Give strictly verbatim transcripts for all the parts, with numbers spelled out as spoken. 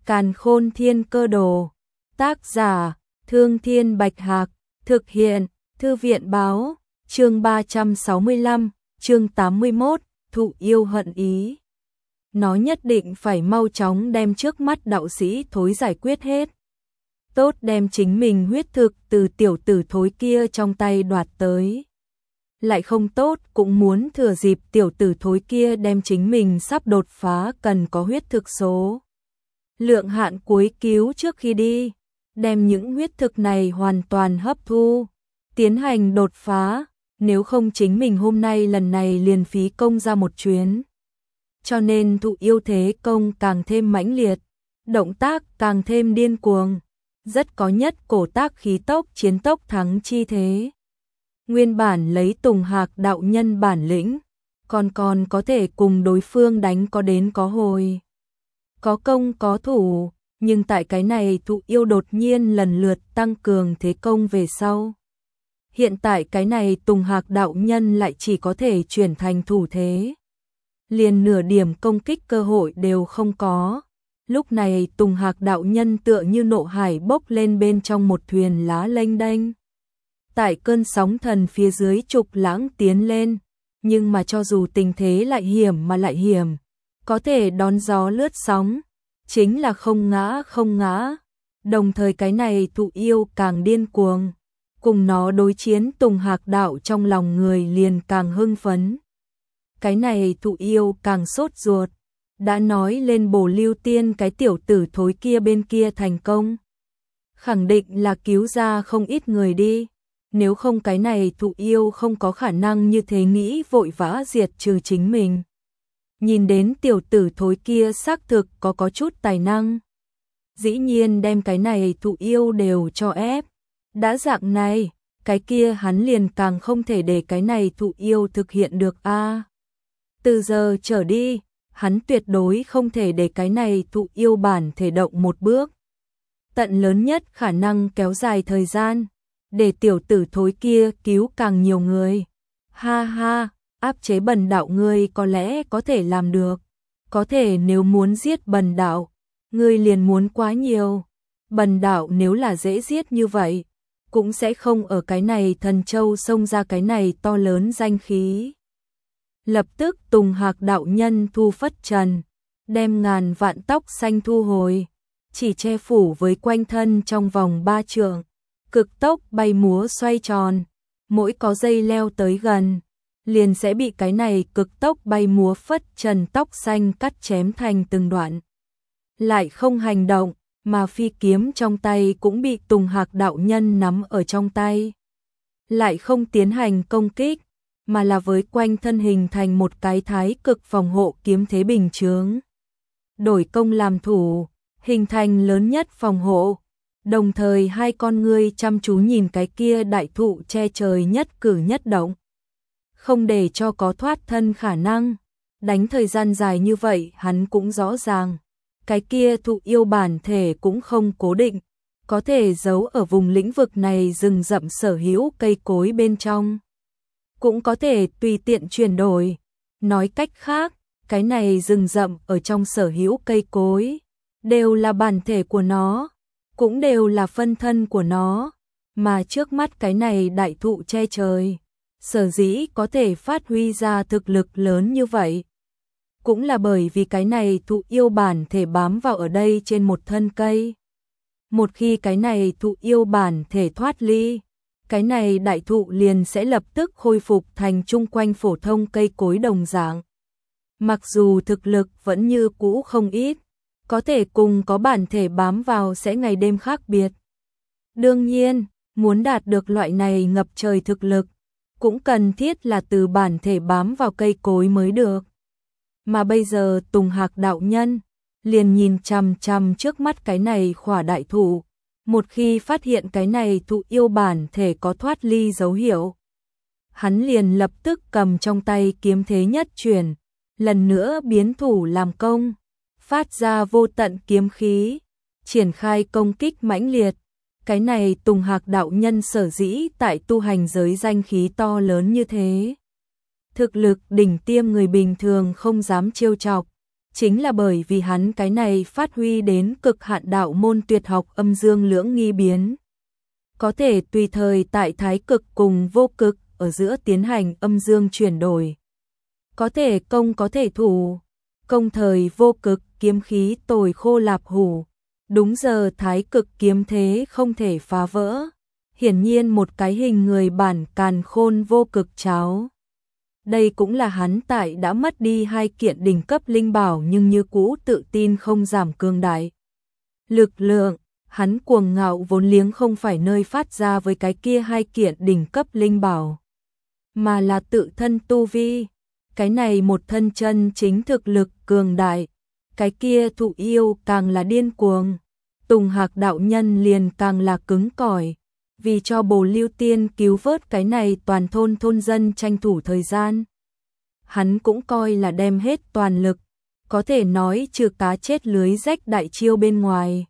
Càn Khôn Thiên Cơ Đồ. Tác giả: Thương Thiên Bạch Hạc. Thực hiện: Thư viện báo. Chương ba trăm sáu mươi lăm, chương tám mươi mốt, thụ yêu hận ý. Nó nhất định phải mau chóng đem trước mắt đạo sĩ thối giải quyết hết. Tốt đem chính mình huyết thực từ tiểu tử thối kia trong tay đoạt tới. Lại không tốt cũng muốn thừa dịp tiểu tử thối kia đem chính mình sắp đột phá cần có huyết thực số lượng hạn cuối cứu trước khi đi, đem những huyết thực này hoàn toàn hấp thu, tiến hành đột phá, nếu không chính mình hôm nay lần này liền phí công ra một chuyến. Cho nên thụ yêu thế công càng thêm mãnh liệt, động tác càng thêm điên cuồng, rất có nhất cổ tác khí tốc chiến tốc thắng chi thế. Nguyên bản lấy Tùng Hạc đạo nhân bản lĩnh, còn còn có thể cùng đối phương đánh có đến có hồi, có công có thủ, nhưng tại cái này thụ yêu đột nhiên lần lượt tăng cường thế công về sau. Hiện tại cái này Tùng Hạc đạo nhân lại chỉ có thể chuyển thành thủ thế, liền nửa điểm công kích cơ hội đều không có. Lúc này Tùng Hạc đạo nhân tựa như nộ hải bốc lên bên trong một thuyền lá lênh đênh, tại cơn sóng thần phía dưới trục lãng tiến lên, nhưng mà cho dù tình thế lại hiểm mà lại hiểm, có thể đón gió lướt sóng, chính là không ngã không ngã. Đồng thời cái này thụ yêu càng điên cuồng, cùng nó đối chiến Tùng Hạc đạo trong lòng người liền càng hưng phấn. Cái này thụ yêu càng sốt ruột, đã nói lên Bổ Lưu Tiên cái tiểu tử thối kia bên kia thành công, khẳng định là cứu ra không ít người đi. Nếu không cái này thụ yêu không có khả năng như thế nghĩ vội vã diệt trừ chính mình. Nhìn đến tiểu tử thối kia xác thực có có chút tài năng, dĩ nhiên đem cái này thụ yêu đều cho ép. Đã dạng này, cái kia hắn liền càng không thể để cái này thụ yêu thực hiện được a. À, từ giờ trở đi, hắn tuyệt đối không thể để cái này thụ yêu bản thể động một bước. Tận lớn nhất khả năng kéo dài thời gian, để tiểu tử thối kia cứu càng nhiều người. Ha ha, áp chế Bần đạo ngươi có lẽ có thể làm được. Có thể nếu muốn giết Bần đạo, ngươi liền muốn quá nhiều. Bần đạo nếu là dễ giết như vậy, cũng sẽ không ở cái này Thần Châu xông ra cái này to lớn danh khí. Lập tức Tùng Hạc đạo nhân thu phất trần, đem ngàn vạn tóc xanh thu hồi, chỉ che phủ với quanh thân trong vòng ba trượng, cực tốc bay múa xoay tròn, mỗi có dây leo tới gần, liền sẽ bị cái này cực tốc bay múa phất trần tóc xanh cắt chém thành từng đoạn. Lại không hành động, mà phi kiếm trong tay cũng bị Tùng Hạc đạo nhân nắm ở trong tay. Lại không tiến hành công kích, mà là với quanh thân hình thành một cái thái cực phòng hộ kiếm thế bình chướng. Đổi công làm thủ, hình thành lớn nhất phòng hộ. Đồng thời hai con ngươi chăm chú nhìn cái kia đại thụ che trời nhất cử nhất động, không để cho có thoát thân khả năng. Đánh thời gian dài như vậy hắn cũng rõ ràng, cái kia thụ yêu bản thể cũng không cố định, có thể giấu ở vùng lĩnh vực này rừng rậm sở hữu cây cối bên trong, cũng có thể tùy tiện chuyển đổi. Nói cách khác, cái này rừng rậm ở trong sở hữu cây cối đều là bản thể của nó, cũng đều là phân thân của nó, mà trước mắt cái này đại thụ che trời, sở dĩ có thể phát huy ra thực lực lớn như vậy, cũng là bởi vì cái này thụ yêu bản thể bám vào ở đây trên một thân cây. Một khi cái này thụ yêu bản thể thoát ly, cái này đại thụ liền sẽ lập tức khôi phục thành chung quanh phổ thông cây cối đồng dạng. Mặc dù thực lực vẫn như cũ không ít, có thể cùng có bản thể bám vào sẽ ngày đêm khác biệt. Đương nhiên, muốn đạt được loại này ngập trời thực lực, cũng cần thiết là từ bản thể bám vào cây cối mới được. Mà bây giờ Tùng Hạc đạo nhân liền nhìn chằm chằm trước mắt cái này khỏa đại thụ, một khi phát hiện cái này thụ yêu bản thể có thoát ly dấu hiệu, hắn liền lập tức cầm trong tay kiếm thế nhất chuyển, lần nữa biến thủ làm công, phát ra vô tận kiếm khí, triển khai công kích mãnh liệt. Cái này Tùng Hạc đạo nhân sở dĩ tại tu hành giới danh khí to lớn như thế, thực lực đỉnh tiêm người bình thường không dám trêu chọc, chính là bởi vì hắn cái này phát huy đến cực hạn đạo môn tuyệt học âm dương lưỡng nghi biến. Có thể tùy thời tại thái cực cùng vô cực ở giữa tiến hành âm dương chuyển đổi. Có thể công có thể thủ, công thời vô cực kiếm khí tồi khô lạp hủ, đúng giờ thái cực kiếm thế không thể phá vỡ. Hiển nhiên một cái hình người bản càn khôn vô cực cháo. Đây cũng là hắn tại đã mất đi hai kiện đỉnh cấp linh bảo nhưng như cũ tự tin không giảm cường đại. Lực lượng, hắn cuồng ngạo vốn liếng không phải nơi phát ra với cái kia hai kiện đỉnh cấp linh bảo, mà là tự thân tu vi. Cái này một thân chân chính thực lực cường đại, cái kia thụ yêu càng là điên cuồng. Tùng Hạc đạo nhân liền càng là cứng cỏi, vì cho Bồ Lưu Tiên cứu vớt cái này toàn thôn thôn dân tranh thủ thời gian. Hắn cũng coi là đem hết toàn lực, có thể nói trừ cá chết lưới rách đại chiêu bên ngoài.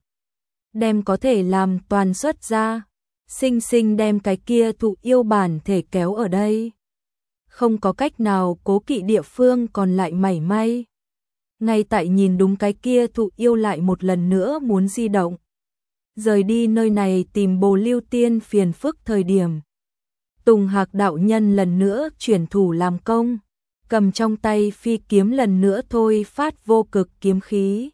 Đem có thể làm toàn xuất ra, sinh sinh đem cái kia thụ yêu bản thể kéo ở đây. Không có cách nào cố kỵ địa phương còn lại mảy may. Ngay tại nhìn đúng cái kia thụ yêu lại một lần nữa muốn di động. Rời đi nơi này tìm Bồ Lưu Tiên phiền phức thời điểm. Tùng Hạc đạo nhân lần nữa chuyển thủ làm công, cầm trong tay phi kiếm lần nữa thôi phát vô cực kiếm khí.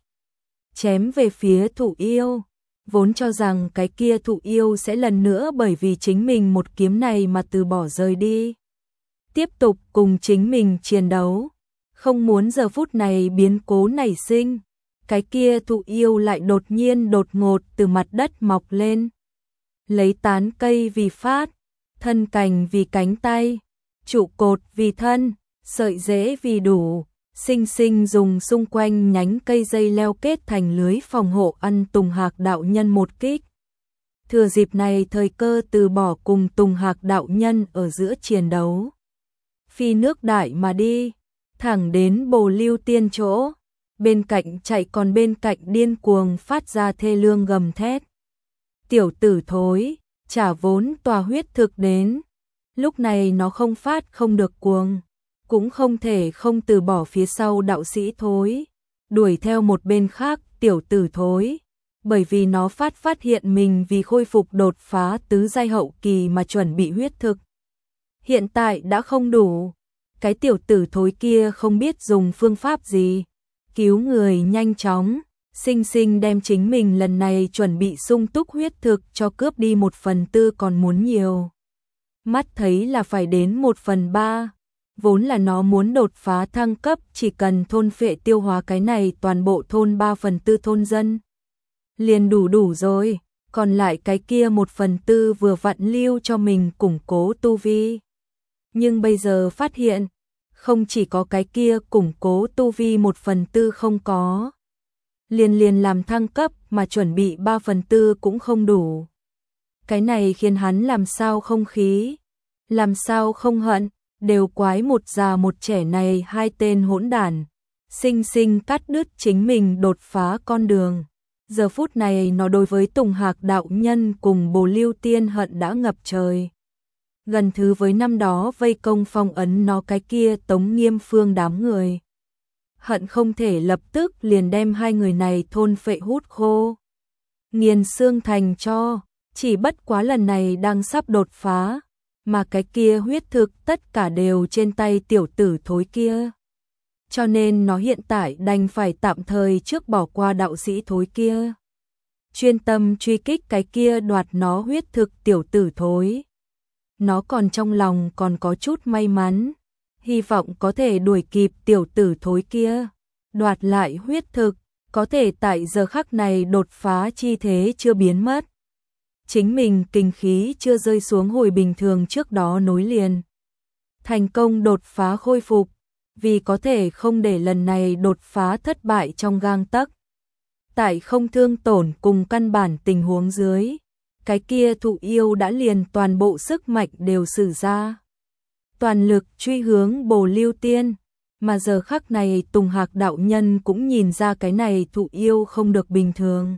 Chém về phía thụ yêu, vốn cho rằng cái kia thụ yêu sẽ lần nữa bởi vì chính mình một kiếm này mà từ bỏ rời đi. Tiếp tục cùng chính mình chiến đấu, không muốn giờ phút này biến cố nảy sinh. Cái kia thụ yêu lại đột nhiên đột ngột từ mặt đất mọc lên. Lấy tán cây vì phát, thân cành vì cánh tay, trụ cột vì thân, sợi rễ vì đủ, sinh sinh dùng xung quanh nhánh cây dây leo kết thành lưới phòng hộ ăn Tùng Hạc đạo nhân một kích. Thừa dịp này thời cơ từ bỏ cùng Tùng Hạc đạo nhân ở giữa chiến đấu. Phi nước đại mà đi, thẳng đến Bồ Lưu Tiên chỗ. Bên cạnh chạy còn bên cạnh điên cuồng phát ra thê lương gầm thét. Tiểu tử thối, trả vốn tòa huyết thực đến. Lúc này nó không phát không được cuồng, cũng không thể không từ bỏ phía sau đạo sĩ thối, đuổi theo một bên khác tiểu tử thối. Bởi vì nó phát phát hiện mình vì khôi phục đột phá tứ giai hậu kỳ mà chuẩn bị huyết thực. Hiện tại đã không đủ, cái tiểu tử thối kia không biết dùng phương pháp gì. Cứu người nhanh chóng, sinh sinh đem chính mình lần này chuẩn bị sung túc huyết thực cho cướp đi một phần tư còn muốn nhiều. Mắt thấy là phải đến một phần ba, vốn là nó muốn đột phá thăng cấp chỉ cần thôn phệ tiêu hóa cái này toàn bộ thôn ba phần tư thôn dân. Liền đủ đủ rồi, còn lại cái kia một phần tư vừa vặn lưu cho mình củng cố tu vi. Nhưng bây giờ phát hiện, không chỉ có cái kia củng cố tu vi một phần tư không có. Liền liền làm thăng cấp mà chuẩn bị ba phần tư cũng không đủ. Cái này khiến hắn làm sao không khí, làm sao không hận, đều quái một già một trẻ này hai tên hỗn đản, sinh sinh cắt đứt chính mình đột phá con đường. Giờ phút này nó đối với Tùng Hạc đạo nhân cùng Bồ Lưu Tiên hận đã ngập trời. Gần thứ với năm đó vây công phong ấn nó cái kia Tống Nghiêm Phương đám người. Hận không thể lập tức liền đem hai người này thôn phệ hút khô. Nghiền xương thành cho, chỉ bất quá lần này đang sắp đột phá, mà cái kia huyết thực tất cả đều trên tay tiểu tử thối kia. Cho nên nó hiện tại đành phải tạm thời trước bỏ qua đạo sĩ thối kia. Chuyên tâm truy kích cái kia đoạt nó huyết thực tiểu tử thối. Nó còn trong lòng còn có chút may mắn, hy vọng có thể đuổi kịp tiểu tử thối kia, đoạt lại huyết thực, có thể tại giờ khắc này đột phá chi thế chưa biến mất. Chính mình kinh khí chưa rơi xuống hồi bình thường trước đó nối liền. Thành công đột phá khôi phục, vì có thể không để lần này đột phá thất bại trong gang tấc. Tại không thương tổn cùng căn bản tình huống dưới, cái kia thụ yêu đã liền toàn bộ sức mạnh đều sử ra. Toàn lực truy hướng Bồ Lưu Tiên, mà giờ khắc này Tùng Hạc đạo nhân cũng nhìn ra cái này thụ yêu không được bình thường.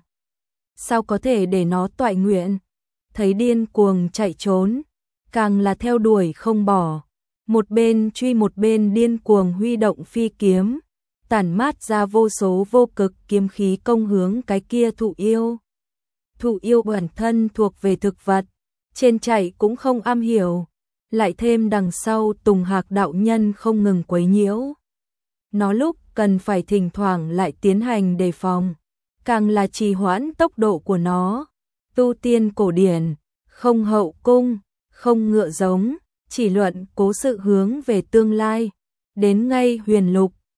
Sao có thể để nó toại nguyện, thấy điên cuồng chạy trốn, càng là theo đuổi không bỏ. Một bên truy một bên điên cuồng huy động phi kiếm, tản mát ra vô số vô cực kiếm khí công hướng cái kia thụ yêu. Thụ yêu bản thân thuộc về thực vật, trên chạy cũng không am hiểu, lại thêm đằng sau Tùng Hạc đạo nhân không ngừng quấy nhiễu. Nó lúc cần phải thỉnh thoảng lại tiến hành đề phòng, càng là trì hoãn tốc độ của nó. Tu tiên cổ điển, không hậu cung, không ngựa giống, chỉ luận cố sự hướng về tương lai, đến ngay huyền lục,